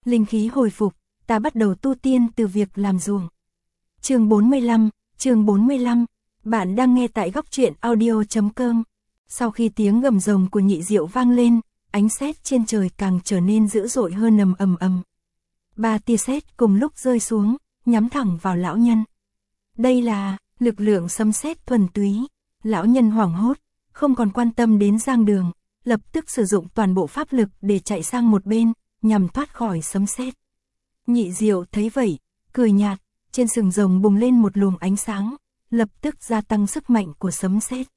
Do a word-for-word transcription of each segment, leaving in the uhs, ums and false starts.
linh khí hồi phục, ta bắt đầu tu tiên từ việc làm ruộng. Chương bốn mươi lăm, chương bốn mươi lăm, bạn đang nghe tại góc truyện audio chấm com. Sau khi tiếng gầm rồng của Nhị Diệu vang lên, ánh sét trên trời càng trở nên dữ dội hơn ầm ầm ầm. Ba tia sét cùng lúc rơi xuống, nhắm thẳng vào lão nhân. Đây là lực lượng sấm sét thuần túy. Lão nhân hoảng hốt, không còn quan tâm đến Giang Đường, lập tức sử dụng toàn bộ pháp lực để chạy sang một bên, nhằm thoát khỏi sấm sét. Nhị Diệu thấy vậy, cười nhạt, trên sừng rồng bùng lên một luồng ánh sáng, lập tức gia tăng sức mạnh của sấm sét.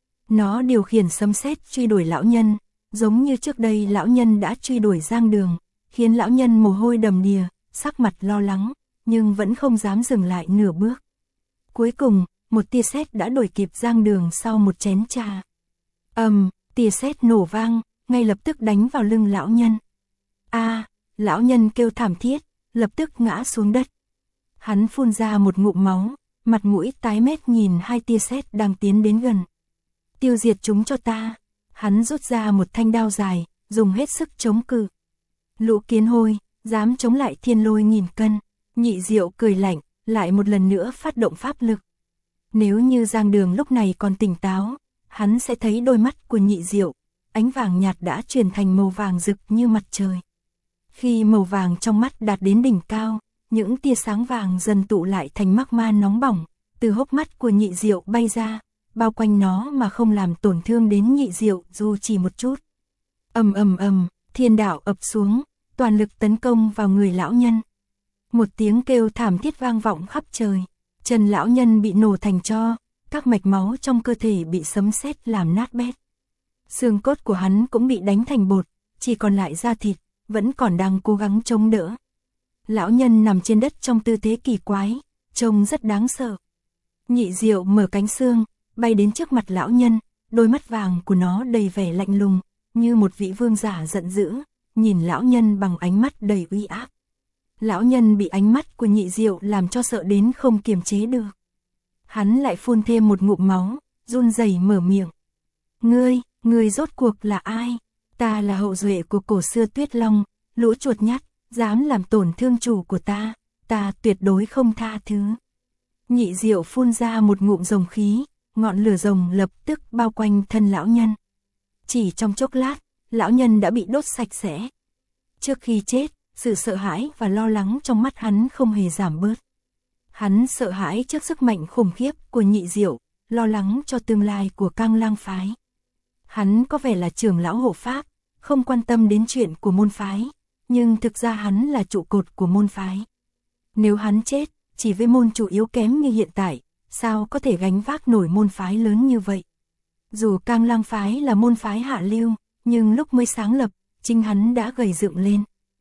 Nó điều khiển sấm sét truy đuổi lão nhân, giống như trước đây lão nhân đã truy đuổi Giang Đường, khiến lão nhân mồ hôi đầm đìa, sắc mặt lo lắng, nhưng vẫn không dám dừng lại nửa bước. Cuối cùng, một tia sét đã đuổi kịp Giang Đường sau một chén trà. Ầm, um, tia sét nổ vang, ngay lập tức đánh vào lưng lão nhân. A, à, lão nhân kêu thảm thiết, lập tức ngã xuống đất. Hắn phun ra một ngụm máu, mặt mũi tái mét nhìn hai tia sét đang tiến đến gần. Tiêu diệt chúng cho ta. Hắn rút ra một thanh đao dài, dùng hết sức chống cự. Lũ kiến hôi, dám chống lại thiên lôi nghìn cân. Nhị Diệu cười lạnh, lại một lần nữa phát động pháp lực. Nếu như Giang Đường lúc này còn tỉnh táo, hắn sẽ thấy đôi mắt của Nhị Diệu, ánh vàng nhạt đã chuyển thành màu vàng rực như mặt trời. Khi màu vàng trong mắt đạt đến đỉnh cao, những tia sáng vàng dần tụ lại thành magma nóng bỏng, từ hốc mắt của Nhị Diệu bay ra, bao quanh nó mà không làm tổn thương đến Nhị Diệu dù chỉ một chút. Ầm ầm ầm, thiên đạo ập xuống, toàn lực tấn công vào người lão nhân. Một tiếng kêu thảm thiết vang vọng khắp trời, chân lão nhân bị nổ thành tro, các mạch máu trong cơ thể bị sấm sét làm nát bét. Xương cốt của hắn cũng bị đánh thành bột, chỉ còn lại da thịt, vẫn còn đang cố gắng chống đỡ. Lão nhân nằm trên đất trong tư thế kỳ quái, trông rất đáng sợ. Nhị Diệu mở cánh xương, bay đến trước mặt lão nhân, đôi mắt vàng của nó đầy vẻ lạnh lùng, như một vị vương giả giận dữ, nhìn lão nhân bằng ánh mắt đầy uy áp. Lão nhân bị ánh mắt của Nhị Diệu làm cho sợ đến không kiềm chế được. Hắn lại phun thêm một ngụm máu, run rẩy mở miệng. Ngươi, ngươi rốt cuộc là ai? Ta là hậu duệ của cổ xưa Tuyết Long, lũ chuột nhắt, dám làm tổn thương chủ của ta, ta tuyệt đối không tha thứ. Nhị Diệu phun ra một ngụm rồng khí, ngọn lửa rồng lập tức bao quanh thân lão nhân. Chỉ trong chốc lát, lão nhân đã bị đốt sạch sẽ. Trước khi chết, sự sợ hãi và lo lắng trong mắt hắn không hề giảm bớt. Hắn sợ hãi trước sức mạnh khủng khiếp của Nhị Diệu, lo lắng cho tương lai của Cang Lang phái. Hắn có vẻ là trưởng lão hộ pháp, không quan tâm đến chuyện của môn phái, nhưng thực ra hắn là trụ cột của môn phái. Nếu hắn chết, chỉ với môn chủ yếu kém như hiện tại, sao có thể gánh vác nổi môn phái lớn như vậy? Dù Cang Lang phái là môn phái hạ lưu, nhưng lúc mới sáng lập, chính hắn đã gầy dựng lên.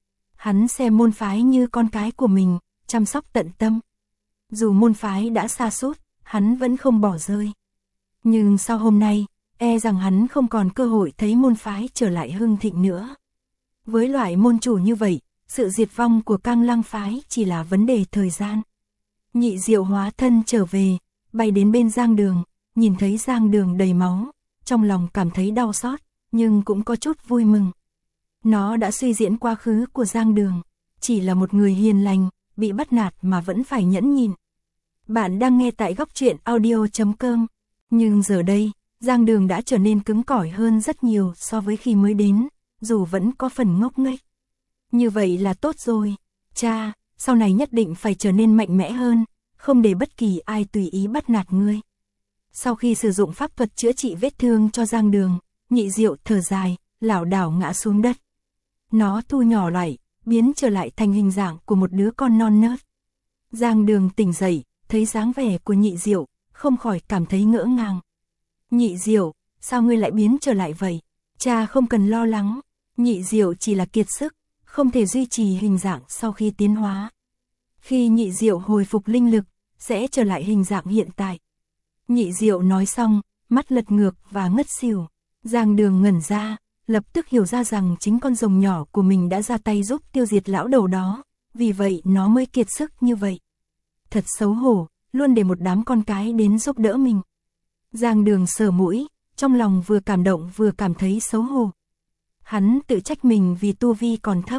Hắn xem môn phái như con cái của mình, chăm sóc tận tâm. Dù môn phái đã sa sút, hắn vẫn không bỏ rơi. Nhưng sau hôm nay, e rằng hắn không còn cơ hội thấy môn phái trở lại hưng thịnh nữa. Với loại môn chủ như vậy, sự diệt vong của Cang Lang phái chỉ là vấn đề thời gian. Nhị Diệu hóa thân trở về, bay đến bên Giang Đường, nhìn thấy Giang Đường đầy máu, trong lòng cảm thấy đau xót, nhưng cũng có chút vui mừng. Nó đã suy diễn quá khứ của Giang Đường, chỉ là một người hiền lành, bị bắt nạt mà vẫn phải nhẫn nhịn. Bạn đang nghe tại góc truyện audio chấm com, nhưng giờ đây, Giang Đường đã trở nên cứng cỏi hơn rất nhiều so với khi mới đến, dù vẫn có phần ngốc nghếch. Như vậy là tốt rồi, cha, sau này nhất định phải trở nên mạnh mẽ hơn, không để bất kỳ ai tùy ý bắt nạt ngươi. Sau khi sử dụng pháp thuật chữa trị vết thương cho Giang Đường, Nhị Diệu thở dài, lảo đảo ngã xuống đất. Nó thu nhỏ lại, biến trở lại thành hình dạng của một đứa con non nớt. Giang Đường tỉnh dậy, thấy dáng vẻ của Nhị Diệu, không khỏi cảm thấy ngỡ ngàng. Nhị Diệu, sao ngươi lại biến trở lại vậy? Cha không cần lo lắng, Nhị Diệu chỉ là kiệt sức, không thể duy trì hình dạng sau khi tiến hóa. Khi Nhị Diệu hồi phục linh lực, sẽ trở lại hình dạng hiện tại. Nhị Diệu nói xong, mắt lật ngược và ngất xỉu. Giang Đường ngẩn ra, lập tức hiểu ra rằng chính con rồng nhỏ của mình đã ra tay giúp tiêu diệt lão đầu đó, vì vậy nó mới kiệt sức như vậy. Thật xấu hổ, luôn để một đám con cái đến giúp đỡ mình. Giang Đường sờ mũi, trong lòng vừa cảm động vừa cảm thấy xấu hổ. Hắn tự trách mình vì tu vi còn thấp,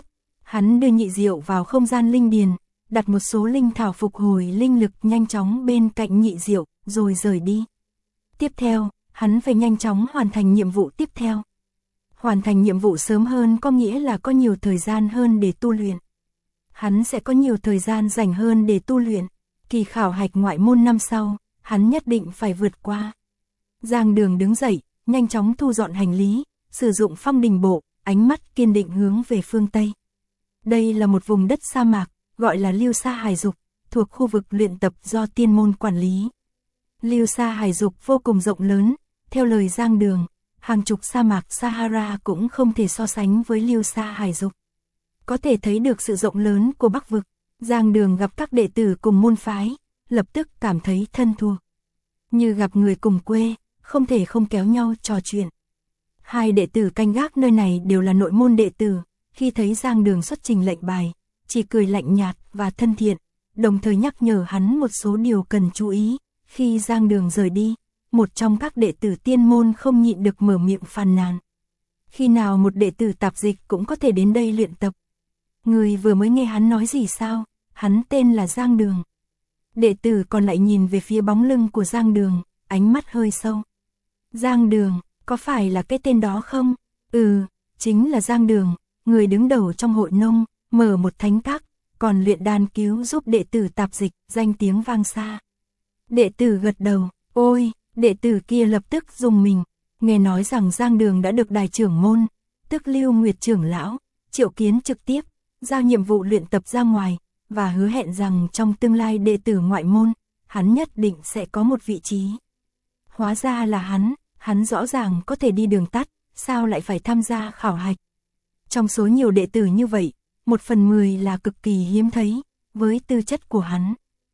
Hắn đưa Nhị Diệu vào không gian linh điền, đặt một số linh thảo phục hồi linh lực nhanh chóng bên cạnh Nhị Diệu, rồi rời đi. Tiếp theo, hắn phải nhanh chóng hoàn thành nhiệm vụ tiếp theo. Hoàn thành nhiệm vụ sớm hơn có nghĩa là có nhiều thời gian hơn để tu luyện. Hắn sẽ có nhiều thời gian rảnh hơn để tu luyện. Kỳ khảo hạch ngoại môn năm sau, hắn nhất định phải vượt qua. Giang Đường đứng dậy, nhanh chóng thu dọn hành lý, sử dụng phong đình bộ, ánh mắt kiên định hướng về phương Tây. Đây là một vùng đất sa mạc, gọi là Lưu Sa Hải Dục, thuộc khu vực luyện tập do tiên môn quản lý. Lưu Sa Hải Dục vô cùng rộng lớn, theo lời Giang Đường, hàng chục sa mạc Sahara cũng không thể so sánh với Lưu Sa Hải Dục. Có thể thấy được sự rộng lớn của Bắc Vực. Giang Đường gặp các đệ tử cùng môn phái, lập tức cảm thấy thân thuộc. Như gặp người cùng quê, không thể không kéo nhau trò chuyện. Hai đệ tử canh gác nơi này đều là nội môn đệ tử, khi thấy Giang Đường xuất trình lệnh bài, chỉ cười lạnh nhạt và thân thiện, đồng thời nhắc nhở hắn một số điều cần chú ý. Khi Giang Đường rời đi, một trong các đệ tử tiên môn không nhịn được mở miệng phàn nàn. Khi nào một đệ tử tạp dịch cũng có thể đến đây luyện tập? Người vừa mới nghe hắn nói gì sao? Hắn tên là Giang Đường. Đệ tử còn lại nhìn về phía bóng lưng của Giang Đường, ánh mắt hơi sâu. Giang Đường, có phải là cái tên đó không? Ừ, chính là Giang Đường, người đứng đầu trong hội nông, mở một thánh các, còn luyện đan cứu giúp đệ tử tạp dịch, danh tiếng vang xa. Đệ tử gật đầu, ôi, đệ tử kia lập tức rùng mình, nghe nói rằng Giang Đường đã được đại trưởng môn, tức Lưu Nguyệt trưởng lão, triệu kiến trực tiếp, giao nhiệm vụ luyện tập ra ngoài, và hứa hẹn rằng trong tương lai đệ tử ngoại môn, hắn nhất định sẽ có một vị trí. Hóa ra là hắn, hắn rõ ràng có thể đi đường tắt, sao lại phải tham gia khảo hạch. Trong số nhiều đệ tử như vậy, một phần mười là cực kỳ hiếm thấy, với tư chất của hắn.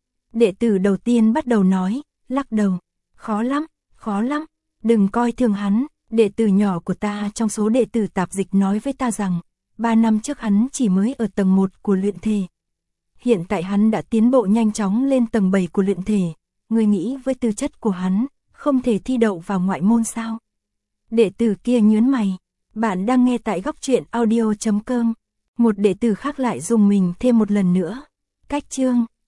Đệ tử đầu tiên bắt đầu nói, lắc đầu, khó lắm, khó lắm, đừng coi thường hắn. Đệ tử nhỏ của ta trong số đệ tử tạp dịch nói với ta rằng, ba năm trước hắn chỉ mới ở tầng một của luyện thể. Hiện tại hắn đã tiến bộ nhanh chóng lên tầng bảy của luyện thể, ngươi nghĩ với tư chất của hắn, không thể thi đậu vào ngoại môn sao? Đệ tử kia nhướng mày, bạn đang nghe tại góc truyện audio chấm com. Một đệ tử khác lại dùng mình thêm một lần nữa. Cách chương